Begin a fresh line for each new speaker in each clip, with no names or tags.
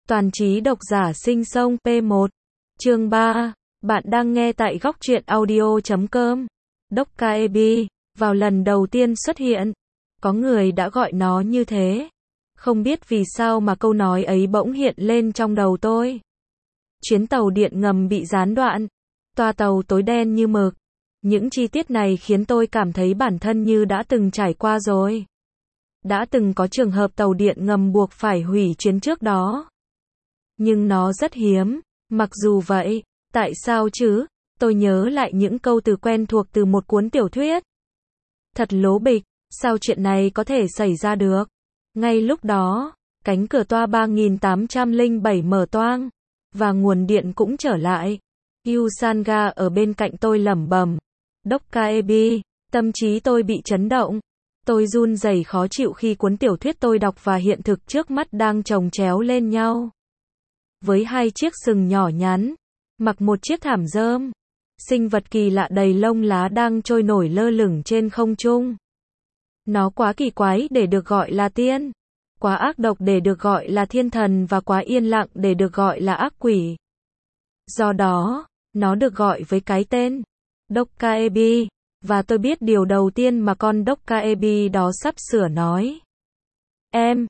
Toàn trí độc giả sinh sông P1. Chương 3. Bạn đang nghe tại góc truyện audio.com. Dokkaebi, vào lần đầu tiên xuất hiện, có người đã gọi nó như thế. Không biết vì sao mà câu nói ấy bỗng hiện lên trong đầu tôi. Chuyến tàu điện ngầm bị gián đoạn, toa tàu tối đen như mực. Những chi tiết này khiến tôi cảm thấy bản thân như đã từng trải qua rồi. Đã từng có trường hợp tàu điện ngầm buộc phải hủy chuyến trước đó. Nhưng nó rất hiếm. Mặc dù vậy, tại sao chứ? Tôi nhớ lại những câu từ quen thuộc từ một cuốn tiểu thuyết. Thật lố bịch, sao chuyện này có thể xảy ra được? Ngay lúc đó, cánh cửa toa 3807 mở toang, và nguồn điện cũng trở lại. Yusanga ở bên cạnh tôi lẩm bẩm. Dokkaebi, tâm trí tôi bị chấn động. Tôi run rẩy khó chịu khi cuốn tiểu thuyết tôi đọc và hiện thực trước mắt đang chồng chéo lên nhau. Với hai chiếc sừng nhỏ nhắn, mặc một chiếc thảm rơm, sinh vật kỳ lạ đầy lông lá đang trôi nổi lơ lửng trên không trung. Nó quá kỳ quái để được gọi là tiên, quá ác độc để được gọi là thiên thần và quá yên lặng để được gọi là ác quỷ. Do đó, nó được gọi với cái tên Dokkaebi, và tôi biết điều đầu tiên mà con Dokkaebi đó sắp sửa nói. Em,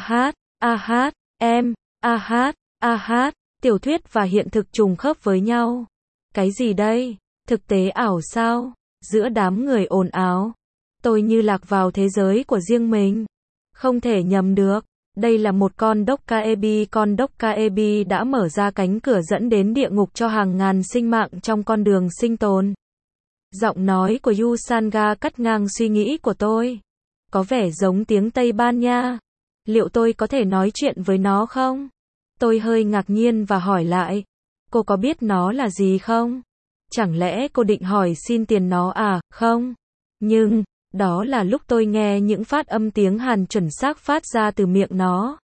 em, tiểu thuyết và hiện thực trùng khớp với nhau. Cái gì đây? Thực tế ảo sao? Giữa đám người ồn ào, tôi như lạc vào thế giới của riêng mình. Không thể nhầm được. Đây là một con Dokkaebi đã mở ra cánh cửa dẫn đến địa ngục cho hàng ngàn sinh mạng trong con đường sinh tồn. Giọng nói của Yusanga cắt ngang suy nghĩ của tôi. Có vẻ giống tiếng Tây Ban Nha. Liệu tôi có thể nói chuyện với nó không? Tôi hơi ngạc nhiên và hỏi lại. Cô có biết nó là gì không? Chẳng lẽ cô định hỏi xin tiền nó à? Không. Nhưng, đó là lúc tôi nghe những phát âm tiếng Hàn chuẩn xác phát ra từ miệng nó.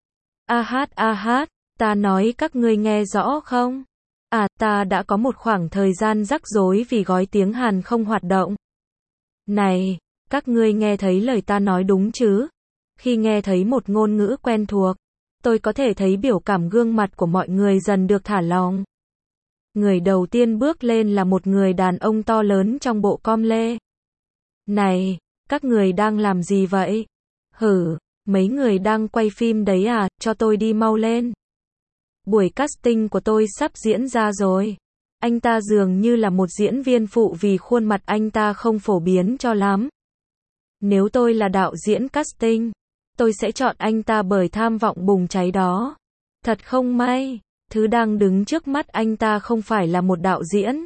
Ta nói các ngươi nghe rõ không? Ta đã có một khoảng thời gian rắc rối vì gói tiếng Hàn không hoạt động. Này, các ngươi nghe thấy lời ta nói đúng chứ? Khi nghe thấy một ngôn ngữ quen thuộc, tôi có thể thấy biểu cảm gương mặt của mọi người dần được thả lỏng. Người đầu tiên bước lên là một người đàn ông to lớn trong bộ com lê. Này, các người đang làm gì vậy? Mấy người đang quay phim đấy à, cho tôi đi mau lên. Buổi casting của tôi sắp diễn ra rồi. Anh ta dường như là một diễn viên phụ vì khuôn mặt anh ta không phổ biến cho lắm. Nếu tôi là đạo diễn casting, tôi sẽ chọn anh ta bởi tham vọng bùng cháy đó. Thật không may, thứ đang đứng trước mắt anh ta không phải là một đạo diễn.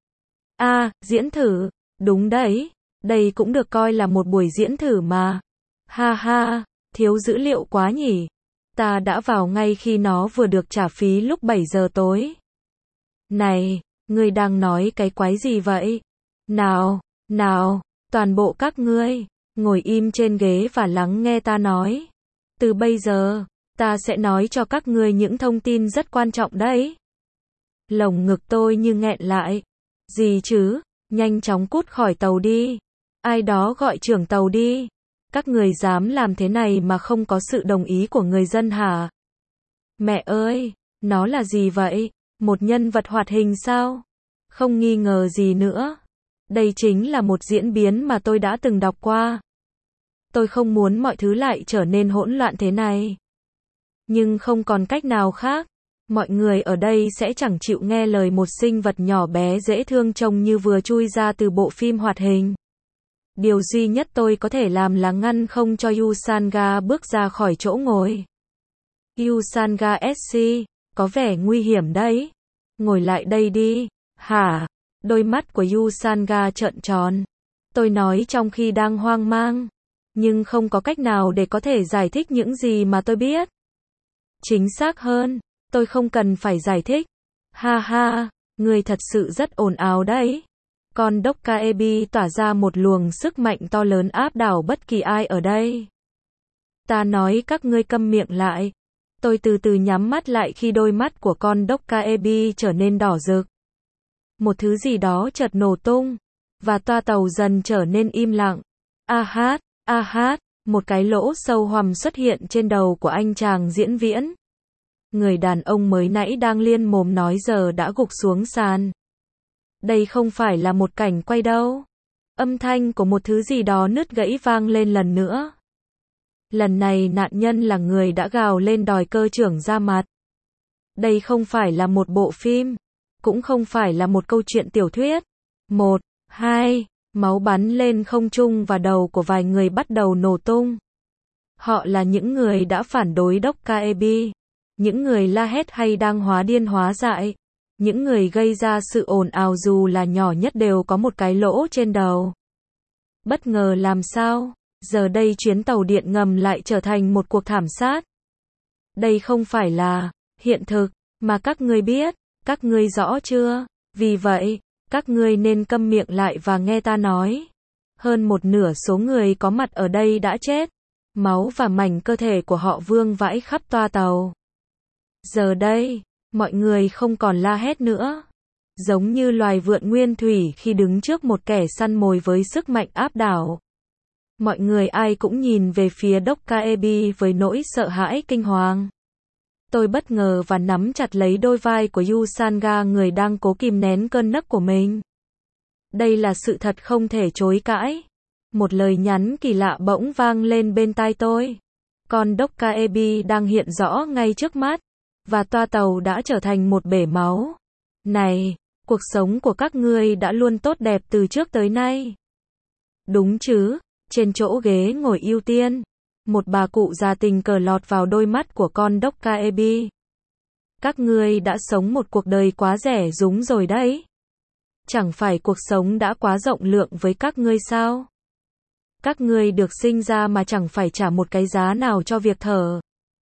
Diễn thử, đúng đấy, đây cũng được coi là một buổi diễn thử mà. Thiếu dữ liệu quá nhỉ. Ta đã vào ngay khi nó vừa được trả phí lúc 7 giờ tối. Này, ngươi đang nói cái quái gì vậy? Nào, toàn bộ các ngươi, ngồi im trên ghế và lắng nghe ta nói. Từ bây giờ, ta sẽ nói cho các ngươi những thông tin rất quan trọng đấy. Lồng ngực tôi như nghẹn lại. Gì chứ? Nhanh chóng cút khỏi tàu đi. Ai đó gọi trưởng tàu đi. Các người dám làm thế này mà không có sự đồng ý của người dân hả? Mẹ ơi, nó là gì vậy? Một nhân vật hoạt hình sao? Không nghi ngờ gì nữa. Đây chính là một diễn biến mà tôi đã từng đọc qua. Tôi không muốn mọi thứ lại trở nên hỗn loạn thế này. Nhưng không còn cách nào khác. Mọi người ở đây sẽ chẳng chịu nghe lời một sinh vật nhỏ bé dễ thương trông như vừa chui ra từ bộ phim hoạt hình. Điều duy nhất tôi có thể làm là ngăn không cho Yusanga bước ra khỏi chỗ ngồi. Yusanga SC, có vẻ nguy hiểm đấy. Ngồi lại đây đi. Hả? Đôi mắt của Yusanga trợn tròn. Tôi nói trong khi đang hoang mang. Nhưng không có cách nào để có thể giải thích những gì mà tôi biết. Chính xác hơn, tôi không cần phải giải thích. Người thật sự rất ồn ào đấy. Con Dokkaebi tỏa ra một luồng sức mạnh to lớn áp đảo bất kỳ ai ở đây. Ta nói các ngươi câm miệng lại. Tôi từ từ nhắm mắt lại khi đôi mắt của con Dokkaebi trở nên đỏ rực. Một thứ gì đó chợt nổ tung, và toa tàu dần trở nên im lặng. Một cái lỗ sâu hoằm xuất hiện trên đầu của anh chàng diễn viễn. Người đàn ông mới nãy đang liên mồm nói giờ đã gục xuống sàn. Đây không phải là một cảnh quay đâu. Âm thanh của một thứ gì đó nứt gãy vang lên lần nữa. Lần này nạn nhân là người đã gào lên đòi cơ trưởng ra mặt. Đây không phải là một bộ phim, cũng không phải là một câu chuyện tiểu thuyết. 1, 2, máu bắn lên không trung và đầu của vài người bắt đầu nổ tung. Họ là những người đã phản đối Dr. Ebi, những người la hét hay đang hóa điên hóa dại, những người gây ra sự ồn ào dù là nhỏ nhất đều có một cái lỗ trên đầu. Bất ngờ làm sao, giờ đây chuyến tàu điện ngầm lại trở thành một cuộc thảm sát. Đây không phải là hiện thực mà các ngươi biết, các ngươi rõ chưa? Vì vậy, các ngươi nên câm miệng lại và nghe ta nói. Hơn một nửa số người có mặt ở đây đã chết. Máu và mảnh cơ thể của họ vương vãi khắp toa tàu. Giờ đây, mọi người không còn la hét nữa. Giống như loài vượn nguyên thủy khi đứng trước một kẻ săn mồi với sức mạnh áp đảo. Mọi người ai cũng nhìn về phía Dr. Ebi với nỗi sợ hãi kinh hoàng. Tôi bất ngờ và nắm chặt lấy đôi vai của Yusanga, người đang cố kìm nén cơn nấc của mình. Đây là sự thật không thể chối cãi. Một lời nhắn kỳ lạ bỗng vang lên bên tai tôi. Con Dr. Ebi đang hiện rõ ngay trước mắt, và toa tàu đã trở thành một bể máu. Này, cuộc sống của các ngươi đã luôn tốt đẹp từ trước tới nay. Đúng chứ? Trên chỗ ghế ngồi ưu tiên, một bà cụ già tình cờ lọt vào đôi mắt của con Dr. Ebi. Các ngươi đã sống một cuộc đời quá rẻ rúng rồi đấy. Chẳng phải cuộc sống đã quá rộng lượng với các ngươi sao? Các ngươi được sinh ra mà chẳng phải trả một cái giá nào cho việc thở,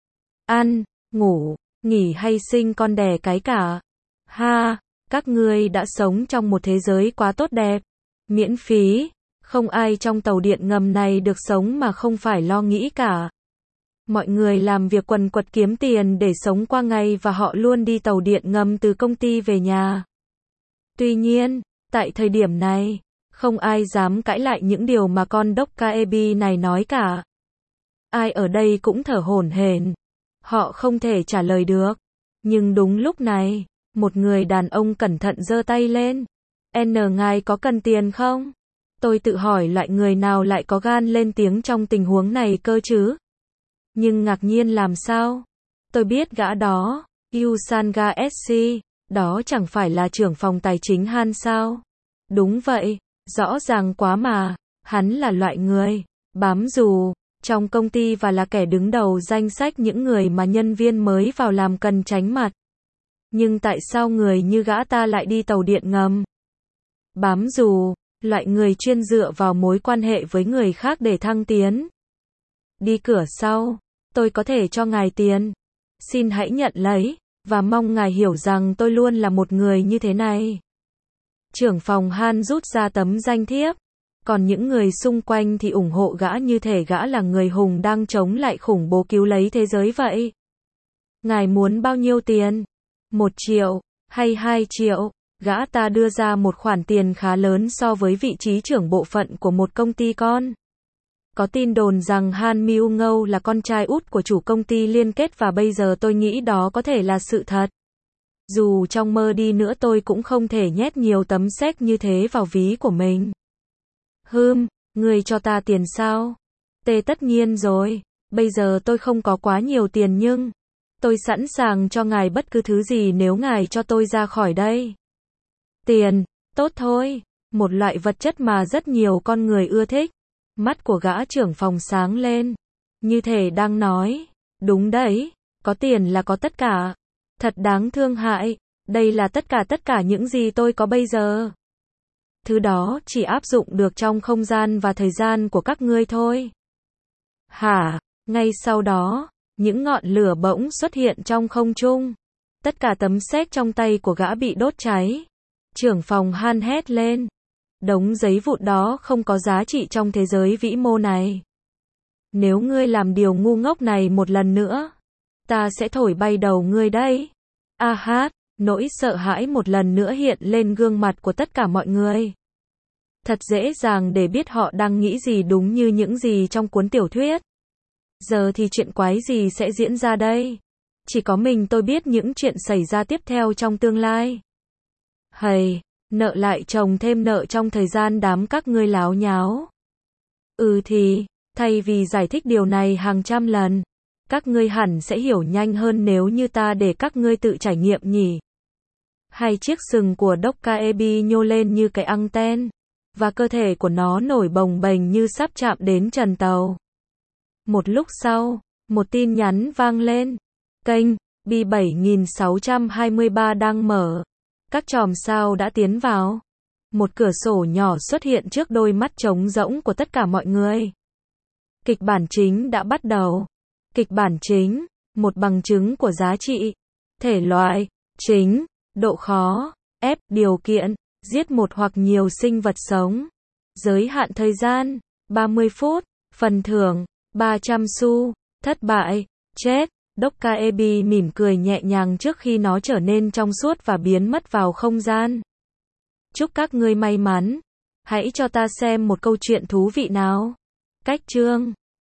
ăn, ngủ, nghỉ hay sinh con đẻ cái cả. Ha, các ngươi đã sống trong một thế giới quá tốt đẹp, miễn phí. Không ai trong tàu điện ngầm này được sống mà không phải lo nghĩ cả. Mọi người làm việc quần quật kiếm tiền để sống qua ngày và họ luôn đi tàu điện ngầm từ công ty về nhà. Tuy nhiên, tại thời điểm này, không ai dám cãi lại những điều mà con Dr. Ebi này nói cả. Ai ở đây cũng thở hổn hển. Họ không thể trả lời được. Nhưng đúng lúc này, một người đàn ông cẩn thận giơ tay lên. Ngài có cần tiền không? Tôi tự hỏi loại người nào lại có gan lên tiếng trong tình huống này cơ chứ? Nhưng ngạc nhiên làm sao? Tôi biết gã đó, Yusanga SC, đó chẳng phải là trưởng phòng tài chính Han sao? Đúng vậy, rõ ràng quá mà, hắn là loại người bám dù trong công ty và là kẻ đứng đầu danh sách những người mà nhân viên mới vào làm cần tránh mặt. Nhưng tại sao người như gã ta lại đi tàu điện ngầm? Bám dù, loại người chuyên dựa vào mối quan hệ với người khác để thăng tiến. Đi cửa sau, tôi có thể cho ngài tiền. Xin hãy nhận lấy, và mong ngài hiểu rằng tôi luôn là một người như thế này. Trưởng phòng Han rút ra tấm danh thiếp. Còn những người xung quanh thì ủng hộ gã như thể gã là người hùng đang chống lại khủng bố cứu lấy thế giới vậy. Ngài muốn bao nhiêu tiền? 1 triệu, hay 2 triệu? Gã ta đưa ra một khoản tiền khá lớn so với vị trí trưởng bộ phận của một công ty con. Có tin đồn rằng Han Myung-ngâu là con trai út của chủ công ty liên kết và bây giờ tôi nghĩ đó có thể là sự thật. Dù trong mơ đi nữa tôi cũng không thể nhét nhiều tấm séc như thế vào ví của mình. Ngươi cho ta tiền sao? Tất nhiên rồi, bây giờ tôi không có quá nhiều tiền nhưng tôi sẵn sàng cho ngài bất cứ thứ gì nếu ngài cho tôi ra khỏi đây. Tiền, tốt thôi, một loại vật chất mà rất nhiều con người ưa thích. Mắt của gã trưởng phòng sáng lên, như thể đang nói, đúng đấy, có tiền là có tất cả. Thật đáng thương hại, đây là tất cả những gì tôi có bây giờ. Thứ đó chỉ áp dụng được trong không gian và thời gian của các ngươi thôi. Hả? Ngay sau đó, những ngọn lửa bỗng xuất hiện trong không trung. Tất cả tấm séc trong tay của gã bị đốt cháy. Trưởng phòng Han hét lên. Đống giấy vụn đó không có giá trị trong thế giới vĩ mô này. Nếu ngươi làm điều ngu ngốc này một lần nữa, ta sẽ thổi bay đầu ngươi đấy. Nỗi sợ hãi một lần nữa hiện lên gương mặt của tất cả mọi người. Thật dễ dàng để biết họ đang nghĩ gì đúng như những gì trong cuốn tiểu thuyết. Giờ thì chuyện quái gì sẽ diễn ra đây? Chỉ có mình tôi biết những chuyện xảy ra tiếp theo trong tương lai. Hầy, nợ lại chồng thêm nợ trong thời gian đám các ngươi láo nháo. Thì, thay vì giải thích điều này hàng trăm lần, các ngươi hẳn sẽ hiểu nhanh hơn nếu như ta để các ngươi tự trải nghiệm nhỉ. Hai chiếc sừng của Dokkaebi nhô lên như cái anten, và cơ thể của nó nổi bồng bềnh như sắp chạm đến trần tàu. Một lúc sau, một tin nhắn vang lên. Kênh B7623 đang mở. Các chòm sao đã tiến vào. Một cửa sổ nhỏ xuất hiện trước đôi mắt trống rỗng của tất cả mọi người. Kịch bản chính đã bắt đầu. Kịch bản chính, một bằng chứng của giá trị. Thể loại, chính, độ khó, ép, điều kiện, giết một hoặc nhiều sinh vật sống. Giới hạn thời gian, 30 phút, phần thưởng, 300 xu, thất bại, chết. Dokkaebi mỉm cười nhẹ nhàng trước khi nó trở nên trong suốt và biến mất vào không gian. Chúc các ngươi may mắn. Hãy cho ta xem một câu chuyện thú vị nào. Cách chương